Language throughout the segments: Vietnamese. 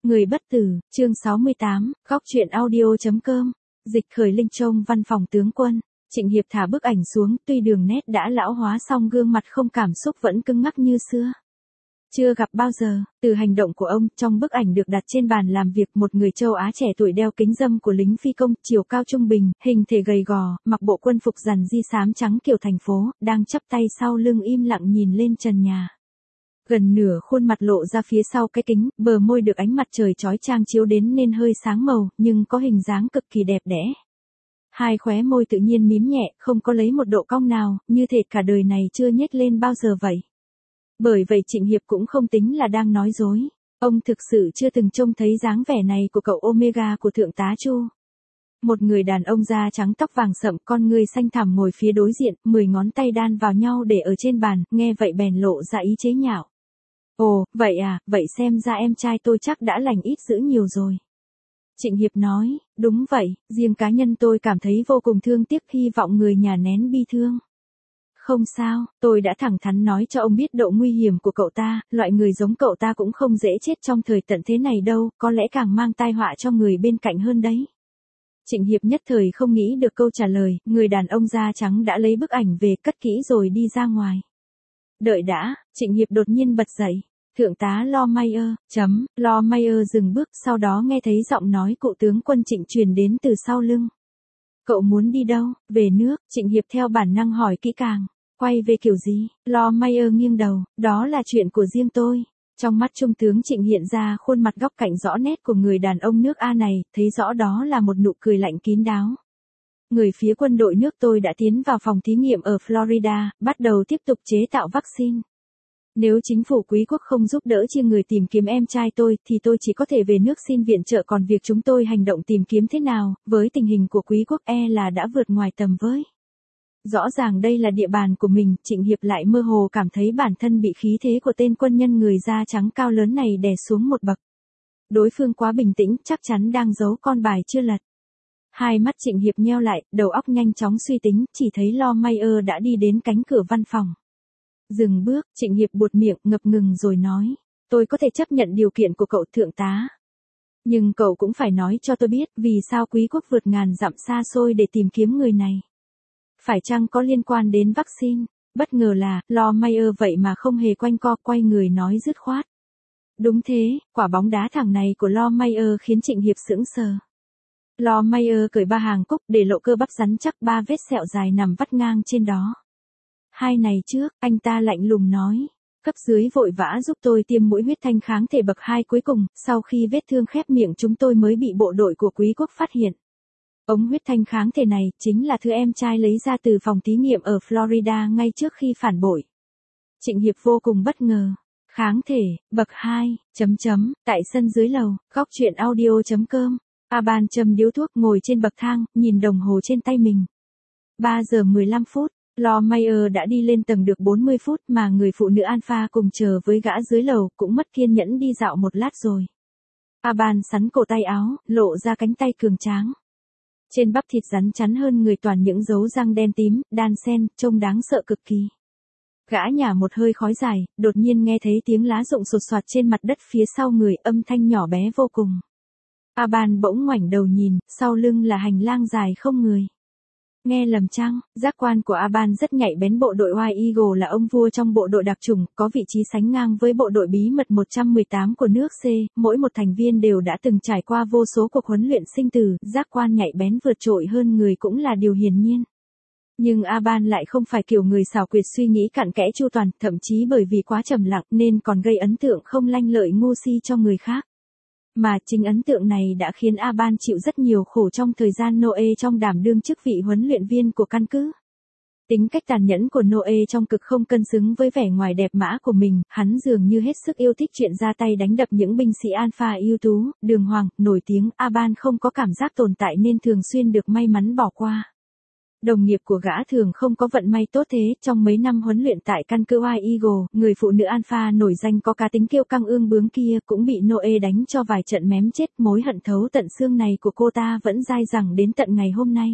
Người bất tử, chương 68, góc truyện audio.com, dịch khởi linh trong văn phòng tướng quân. Trịnh Hiệp thả bức ảnh xuống, tuy đường nét đã lão hóa song gương mặt không cảm xúc vẫn cứng ngắc như xưa. Chưa gặp bao giờ, từ hành động của ông, trong bức ảnh được đặt trên bàn làm việc, một người châu Á trẻ tuổi đeo kính râm của lính phi công, chiều cao trung bình, hình thể gầy gò, mặc bộ quân phục rằn di xám trắng kiểu thành phố, đang chắp tay sau lưng im lặng nhìn lên trần nhà. Gần nửa khuôn mặt lộ ra phía sau cái kính, bờ môi được ánh mặt trời chói chang chiếu đến nên hơi sáng màu, nhưng có hình dáng cực kỳ đẹp đẽ. Hai khóe môi tự nhiên mím nhẹ, không có lấy một độ cong nào, như thể cả đời này chưa nhếch lên bao giờ vậy. Bởi vậy Trịnh Hiệp cũng không tính là đang nói dối. Ông thực sự chưa từng trông thấy dáng vẻ này của cậu Omega của thượng tá Chu. Một người đàn ông da trắng tóc vàng sậm, con người xanh thẳm ngồi phía đối diện, 10 ngón tay đan vào nhau để ở trên bàn, nghe vậy bèn lộ ra ý chế nhạo. Ồ, vậy à, vậy xem ra em trai tôi chắc đã lành ít dữ nhiều rồi. Trịnh Hiệp nói, đúng vậy, riêng cá nhân tôi cảm thấy vô cùng thương tiếc, hy vọng người nhà nén bi thương. Không sao, tôi đã thẳng thắn nói cho ông biết độ nguy hiểm của cậu ta, loại người giống cậu ta cũng không dễ chết trong thời tận thế này đâu, có lẽ càng mang tai họa cho người bên cạnh hơn đấy. Trịnh Hiệp nhất thời không nghĩ được câu trả lời, người đàn ông da trắng đã lấy bức ảnh về cất kỹ rồi đi ra ngoài. Đợi đã, Trịnh Hiệp đột nhiên bật dậy. Thượng tá Lo Mayer dừng bước, sau đó nghe thấy giọng nói cụ tướng quân Trịnh truyền đến từ sau lưng. Cậu muốn đi đâu? Về nước, Trịnh Hiệp theo bản năng hỏi kỹ càng. Quay về kiểu gì? Lo Mayer nghiêng đầu, đó là chuyện của riêng tôi. Trong mắt trung tướng Trịnh hiện ra khuôn mặt góc cạnh rõ nét của người đàn ông nước A này, thấy rõ đó là một nụ cười lạnh kín đáo. Người phía quân đội nước tôi đã tiến vào phòng thí nghiệm ở Florida, bắt đầu tiếp tục chế tạo vaccine. Nếu chính phủ quý quốc không giúp đỡ chia người tìm kiếm em trai tôi, thì tôi chỉ có thể về nước xin viện trợ, còn việc chúng tôi hành động tìm kiếm thế nào, với tình hình của quý quốc là đã vượt ngoài tầm với. Rõ ràng đây là địa bàn của mình, Trịnh Hiệp lại mơ hồ cảm thấy bản thân bị khí thế của tên quân nhân người da trắng cao lớn này đè xuống một bậc. Đối phương quá bình tĩnh, chắc chắn đang giấu con bài chưa lật. Hai mắt Trịnh Hiệp nheo lại, đầu óc nhanh chóng suy tính, chỉ thấy Lo Mayer đã đi đến cánh cửa văn phòng. Dừng bước, Trịnh Hiệp buột miệng, ngập ngừng rồi nói. Tôi có thể chấp nhận điều kiện của cậu thượng tá. Nhưng cậu cũng phải nói cho tôi biết, vì sao quý quốc vượt ngàn dặm xa xôi để tìm kiếm người này. Phải chăng có liên quan đến vaccine? Bất ngờ là, Lo Mayer vậy mà không hề quanh co, quay người nói dứt khoát. Đúng thế, quả bóng đá thẳng này của Lo Mayer khiến Trịnh Hiệp sững sờ. Lo Mayer cởi ba hàng cúc, để lộ cơ bắp rắn chắc, 3 vết sẹo dài nằm vắt ngang trên đó. Hai này trước, anh ta lạnh lùng nói. Cấp dưới vội vã giúp tôi tiêm mũi huyết thanh kháng thể bậc 2 cuối cùng, sau khi vết thương khép miệng chúng tôi mới bị bộ đội của quý quốc phát hiện. Ống huyết thanh kháng thể này chính là thứ em trai lấy ra từ phòng thí nghiệm ở Florida ngay trước khi phản bội. Trịnh Hiệp vô cùng bất ngờ. Kháng thể, bậc 2, tại sân dưới lầu, góc truyện audio.com. Aban châm điếu thuốc ngồi trên bậc thang, nhìn đồng hồ trên tay mình. 3 giờ 15 phút. Lo Mayer đã đi lên tầng được 40 phút mà người phụ nữ Alpha cùng chờ với gã dưới lầu cũng mất kiên nhẫn đi dạo một lát rồi. Aban sắn cổ tay áo, lộ ra cánh tay cường tráng. Trên bắp thịt rắn chắn hơn người toàn những dấu răng đen tím, đan xen, trông đáng sợ cực kỳ. Gã nhả một hơi khói dài, đột nhiên nghe thấy tiếng lá rụng sột soạt trên mặt đất phía sau người, âm thanh nhỏ bé vô cùng. Aban bỗng ngoảnh đầu nhìn, sau lưng là hành lang dài không người. Nghe lầm chăng? Giác quan của Aban rất nhạy bén, bộ đội White Eagle là ông vua trong bộ đội đặc chủng, có vị trí sánh ngang với bộ đội bí mật 118 của nước C, mỗi một thành viên đều đã từng trải qua vô số cuộc huấn luyện sinh tử, giác quan nhạy bén vượt trội hơn người cũng là điều hiển nhiên. Nhưng Aban lại không phải kiểu người xảo quyệt suy nghĩ cặn kẽ chu toàn, thậm chí bởi vì quá trầm lặng nên còn gây ấn tượng không lanh lợi ngu si cho người khác. Mà chính ấn tượng này đã khiến Aban chịu rất nhiều khổ trong thời gian Noe trong đảm đương chức vị huấn luyện viên của căn cứ. Tính cách tàn nhẫn của Noe trong cực không cân xứng với vẻ ngoài đẹp mã của mình, hắn dường như hết sức yêu thích chuyện ra tay đánh đập những binh sĩ Alpha ưu tú, đường hoàng, nổi tiếng. Aban không có cảm giác tồn tại nên thường xuyên được may mắn bỏ qua. Đồng nghiệp của gã thường không có vận may tốt thế, trong mấy năm huấn luyện tại căn cứ White Eagle, người phụ nữ Alpha nổi danh có cá tính kiêu căng ương bướng kia cũng bị Noe đánh cho vài trận mém chết, mối hận thấu tận xương này của cô ta vẫn dai dẳng đến tận ngày hôm nay.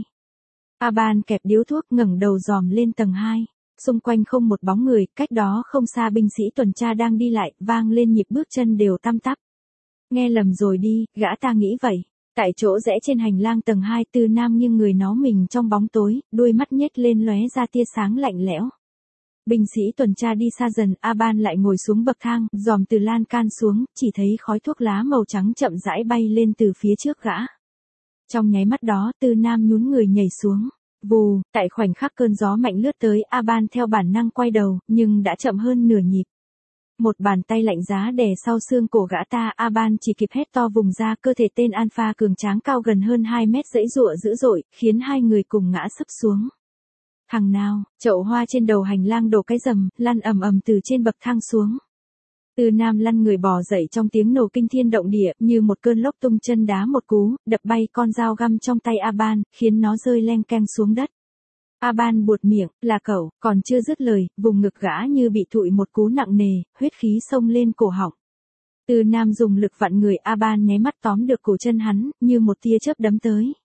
Aban kẹp điếu thuốc ngẩng đầu dòm lên tầng 2, xung quanh không một bóng người, cách đó không xa binh sĩ tuần tra đang đi lại, vang lên nhịp bước chân đều tăm tắp. Nghe lầm rồi đi, gã ta nghĩ vậy. Tại chỗ rẽ trên hành lang tầng 2, Tư Nam nghiêng người nó mình trong bóng tối, đuôi mắt nhếch lên lóe ra tia sáng lạnh lẽo. Binh sĩ tuần tra đi xa dần, Aban lại ngồi xuống bậc thang, dòm từ lan can xuống, chỉ thấy khói thuốc lá màu trắng chậm rãi bay lên từ phía trước gã. Trong nháy mắt đó, Tư Nam nhún người nhảy xuống. Vù, tại khoảnh khắc cơn gió mạnh lướt tới, Aban theo bản năng quay đầu, nhưng đã chậm hơn nửa nhịp. Một bàn tay lạnh giá đè sau xương cổ gã ta, Aban chỉ kịp hét to vùng ra, cơ thể tên Alpha cường tráng cao gần hơn 2 mét giãy giụa dữ dội, khiến hai người cùng ngã sấp xuống. Thằng nào, chậu hoa trên đầu hành lang đổ cái rầm, lăn ầm ầm từ trên bậc thang xuống. Tư Nam lăn người bò dậy trong tiếng nổ kinh thiên động địa, như một cơn lốc tung chân đá một cú, đập bay con dao găm trong tay Aban, khiến nó rơi leng keng xuống đất. Aban buột miệng, là cậu, còn chưa dứt lời, vùng ngực gã như bị thụi một cú nặng nề, huyết khí xông lên cổ họng. Tư Nam dùng lực vặn người, Aban nháy mắt tóm được cổ chân hắn, như một tia chớp đấm tới.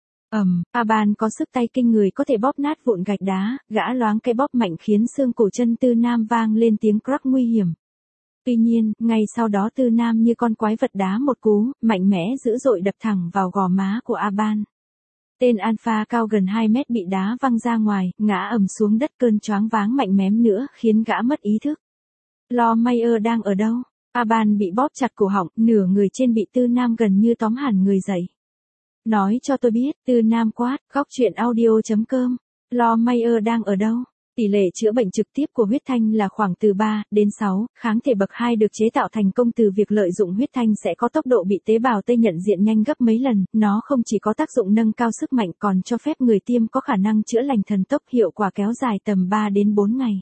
Aban có sức tay kinh người, có thể bóp nát vụn gạch đá, gã loáng cái bóp mạnh khiến xương cổ chân Tư Nam vang lên tiếng crack nguy hiểm. Tuy nhiên, ngay sau đó Tư Nam như con quái vật đá một cú, mạnh mẽ dữ dội đập thẳng vào gò má của Aban. Tên Alpha cao gần 2 mét bị đá văng ra ngoài, ngã ầm xuống đất, cơn choáng váng mạnh mém nữa khiến gã mất ý thức. Lawmayer đang ở đâu? Aban bị bóp chặt cổ họng, nửa người trên bị Tư Nam gần như tóm hẳn người dậy. Nói cho tôi biết, Tư Nam quát, góc truyện audio.com. Lawmayer đang ở đâu? Tỷ lệ chữa bệnh trực tiếp của huyết thanh là khoảng từ 3 đến 6, kháng thể bậc 2 được chế tạo thành công từ việc lợi dụng huyết thanh sẽ có tốc độ bị tế bào T nhận diện nhanh gấp mấy lần, nó không chỉ có tác dụng nâng cao sức mạnh còn cho phép người tiêm có khả năng chữa lành thần tốc, hiệu quả kéo dài tầm 3 đến 4 ngày.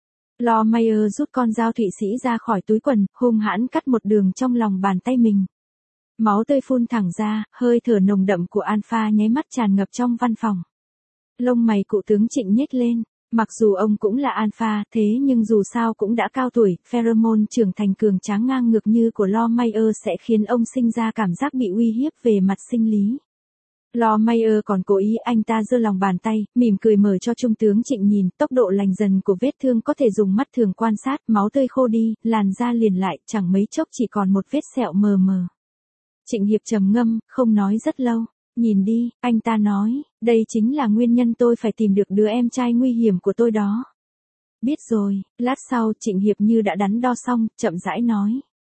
Lawmayer rút con dao Thụy Sĩ ra khỏi túi quần, hung hãn cắt một đường trong lòng bàn tay mình. Máu tươi phun thẳng ra, hơi thở nồng đậm của Alpha nháy mắt tràn ngập trong văn phòng. Lông mày cụ tướng Trịnh nhếch lên. Mặc dù ông cũng là Alpha, thế nhưng dù sao cũng đã cao tuổi, pheromone trưởng thành cường tráng ngang ngược như của Lawmayer sẽ khiến ông sinh ra cảm giác bị uy hiếp về mặt sinh lý. Lawmayer còn cố ý, anh ta giơ lòng bàn tay, mỉm cười mở cho trung tướng Trịnh nhìn, tốc độ lành dần của vết thương có thể dùng mắt thường quan sát, máu tươi khô đi, làn da liền lại, chẳng mấy chốc chỉ còn một vết sẹo mờ mờ. Trịnh Hiệp trầm ngâm, không nói rất lâu. Nhìn đi, anh ta nói, đây chính là nguyên nhân tôi phải tìm được đứa em trai nguy hiểm của tôi đó. Biết rồi, lát sau Trịnh Hiệp như đã đắn đo xong, chậm rãi nói.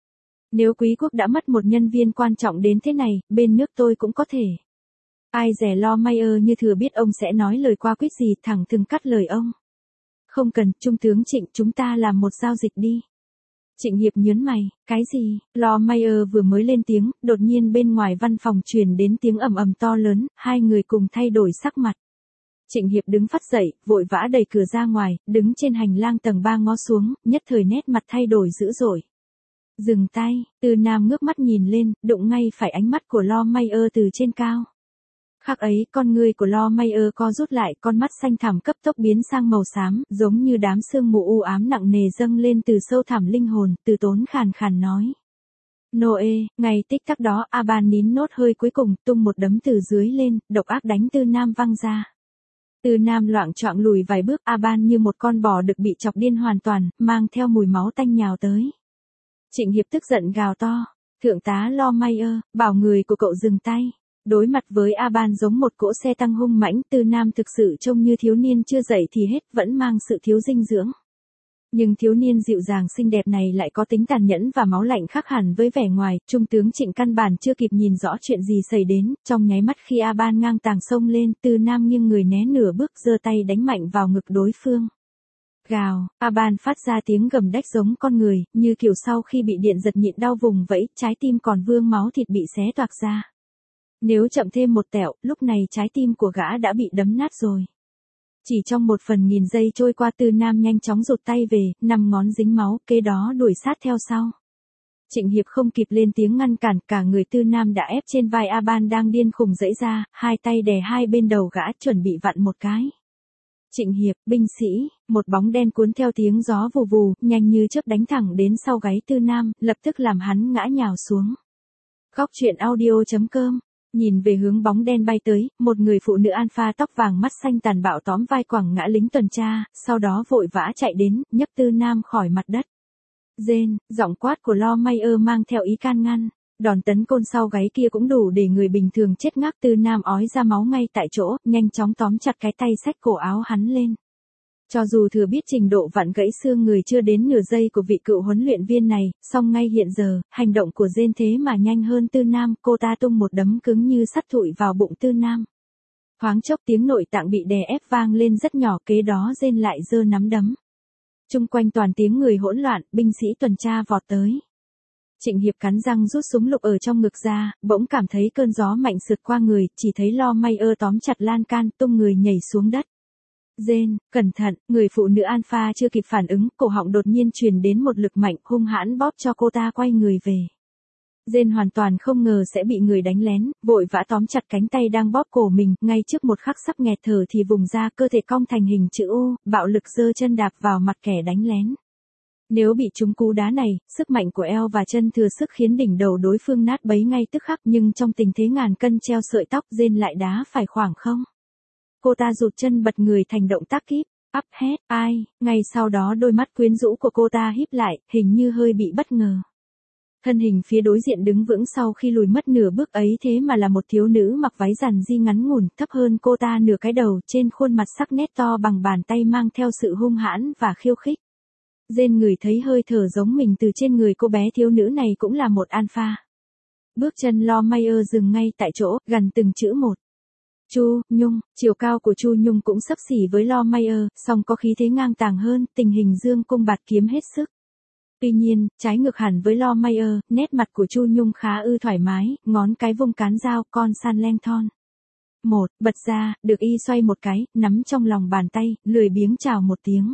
Nếu quý quốc đã mất một nhân viên quan trọng đến thế này, bên nước tôi cũng có thể. Ai dè Lawmayer như thừa biết ông sẽ nói lời qua quýt gì, thẳng thừng cắt lời ông. Không cần, trung tướng Trịnh, chúng ta làm một giao dịch đi. Trịnh Hiệp nhớn mày, cái gì? Lawmayer vừa mới lên tiếng, đột nhiên bên ngoài văn phòng truyền đến tiếng ầm ầm to lớn, hai người cùng thay đổi sắc mặt. Trịnh Hiệp đứng phắt dậy, vội vã đẩy cửa ra ngoài, đứng trên hành lang tầng 3 ngó xuống, nhất thời nét mặt thay đổi dữ dội. Dừng tay, Tư Nam ngước mắt nhìn lên, đụng ngay phải ánh mắt của Lawmayer từ trên cao. Khắc ấy, con người của Lawmayer co rút lại, con mắt xanh thẳm cấp tốc biến sang màu xám, giống như đám sương mù u ám nặng nề dâng lên từ sâu thẳm linh hồn, Từ Tốn khàn khàn nói. Noe, ngày tích tắc đó, Aban nín nốt hơi cuối cùng, tung một đấm từ dưới lên, độc ác đánh Tư Nam văng ra. Tư Nam loạng choạng lùi vài bước, Aban như một con bò đực bị chọc điên hoàn toàn, mang theo mùi máu tanh nhào tới. Trịnh Hiệp tức giận gào to, thượng tá Lawmayer, bảo người của cậu dừng tay. Đối mặt với Aban giống một cỗ xe tăng hung mãnh, Tư Nam thực sự trông như thiếu niên chưa dậy thì hết, vẫn mang sự thiếu dinh dưỡng. Nhưng thiếu niên dịu dàng xinh đẹp này lại có tính tàn nhẫn và máu lạnh khác hẳn với vẻ ngoài, trung tướng Trịnh căn bản chưa kịp nhìn rõ chuyện gì xảy đến, trong nháy mắt khi Aban ngang tàng xông lên, Tư Nam nghiêng người né nửa bước, giơ tay đánh mạnh vào ngực đối phương. Gào, Aban phát ra tiếng gầm đách giống con người, như kiểu sau khi bị điện giật nhịn đau vùng vẫy, trái tim còn vương máu thịt bị xé toạc ra. Nếu chậm thêm một tẹo, lúc này trái tim của gã đã bị đấm nát rồi. Chỉ trong 1/1000 giây trôi qua, Tư Nam nhanh chóng rụt tay về, 5 ngón dính máu, kế đó đuổi sát theo sau. Trịnh Hiệp không kịp lên tiếng ngăn cản, cả người Tư Nam đã ép trên vai Aban đang điên khùng giãy ra, hai tay đè hai bên đầu gã, chuẩn bị vặn một cái. Trịnh Hiệp, binh sĩ, một bóng đen cuốn theo tiếng gió vù vù, nhanh như chớp đánh thẳng đến sau gáy Tư Nam, lập tức làm hắn ngã nhào xuống. Góc truyện audio.com. Nhìn về hướng bóng đen bay tới, một người phụ nữ Alpha tóc vàng mắt xanh tàn bạo tóm vai quẳng ngã lính tuần tra, sau đó vội vã chạy đến, nhấc Tư Nam khỏi mặt đất. Rên, giọng quát của Lawmayer mang theo ý can ngăn. Đòn tấn côn sau gáy kia cũng đủ để người bình thường chết ngác. Tư Nam ói ra máu ngay tại chỗ, nhanh chóng tóm chặt cái tay xách cổ áo hắn lên. Cho dù thừa biết trình độ vặn gãy xương người chưa đến nửa giây của vị cựu huấn luyện viên này, song ngay hiện giờ, hành động của Jane thế mà nhanh hơn Tư Nam, cô ta tung một đấm cứng như sắt thụi vào bụng Tư Nam. Thoáng chốc tiếng nội tạng bị đè ép vang lên rất nhỏ, kế đó Jane lại giơ nắm đấm. Chung quanh toàn tiếng người hỗn loạn, binh sĩ tuần tra vọt tới. Trịnh Hiệp cắn răng rút súng lục ở trong ngực ra, bỗng cảm thấy cơn gió mạnh sượt qua người, chỉ thấy Lo Mayer tóm chặt lan can, tung người nhảy xuống đất. Jane, cẩn thận, người phụ nữ alpha chưa kịp phản ứng, cổ họng đột nhiên truyền đến một lực mạnh hung hãn bóp cho cô ta quay người về. Jane hoàn toàn không ngờ sẽ bị người đánh lén, vội vã tóm chặt cánh tay đang bóp cổ mình, ngay trước một khắc sắp nghẹt thở thì vùng ra, cơ thể cong thành hình chữ U, bạo lực giơ chân đạp vào mặt kẻ đánh lén. Nếu bị trúng cú đá này, sức mạnh của eo và chân thừa sức khiến đỉnh đầu đối phương nát bấy ngay tức khắc, nhưng trong tình thế ngàn cân treo sợi tóc, Jane lại đá phải khoảng không. Cô ta rụt chân bật người thành động tác kíp, up head, ai, ngay sau đó đôi mắt quyến rũ của cô ta híp lại, hình như hơi bị bất ngờ. Thân hình phía đối diện đứng vững sau khi lùi mất nửa bước ấy thế mà là một thiếu nữ mặc váy giản di ngắn ngủn, thấp hơn cô ta nửa cái đầu, trên khuôn mặt sắc nét to bằng bàn tay mang theo sự hung hãn và khiêu khích. Jane ngửi thấy hơi thở giống mình từ trên người cô bé thiếu nữ này cũng là một alpha. Bước chân Lo Mayer dừng ngay tại chỗ, gần từng chữ một. Chu Nhung, chiều cao của Chu Nhung cũng xấp xỉ với Lo Mayer, song có khí thế ngang tàng hơn, tình hình dương cung bạt kiếm hết sức. Tuy nhiên, trái ngược hẳn với Lo Mayer, nét mặt của Chu Nhung khá thoải mái, ngón cái vung cán dao, con san leng thon. Một, bật ra, được y xoay một cái, nắm trong lòng bàn tay, lười biếng chào một tiếng.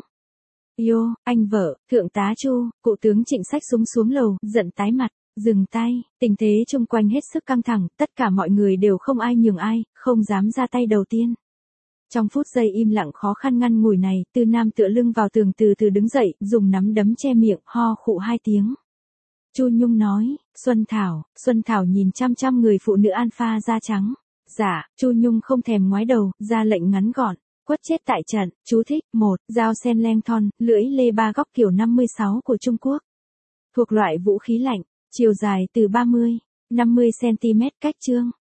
Yo, anh vợ, thượng tá Chu, cụ tướng Trịnh xách súng xuống lầu, giận tái mặt, dừng tay, tình thế chung quanh hết sức căng thẳng, tất cả mọi người đều không ai nhường ai, không dám ra tay đầu tiên. Trong phút giây im lặng khó khăn ngăn ngủi này, Tư Nam tựa lưng vào tường từ từ đứng dậy, dùng nắm đấm che miệng, ho khụ 2 tiếng. Chu Nhung nói, Xuân Thảo nhìn chăm chăm người phụ nữ alpha da trắng. Dạ, Chu Nhung không thèm ngoái đầu, ra lệnh ngắn gọn. Quất chết tại trận, chú thích, 1, dao sen leng thon, lưỡi lê 3 góc kiểu 56 của Trung Quốc. Thuộc loại vũ khí lạnh, chiều dài từ 30, 50 cm cách chương.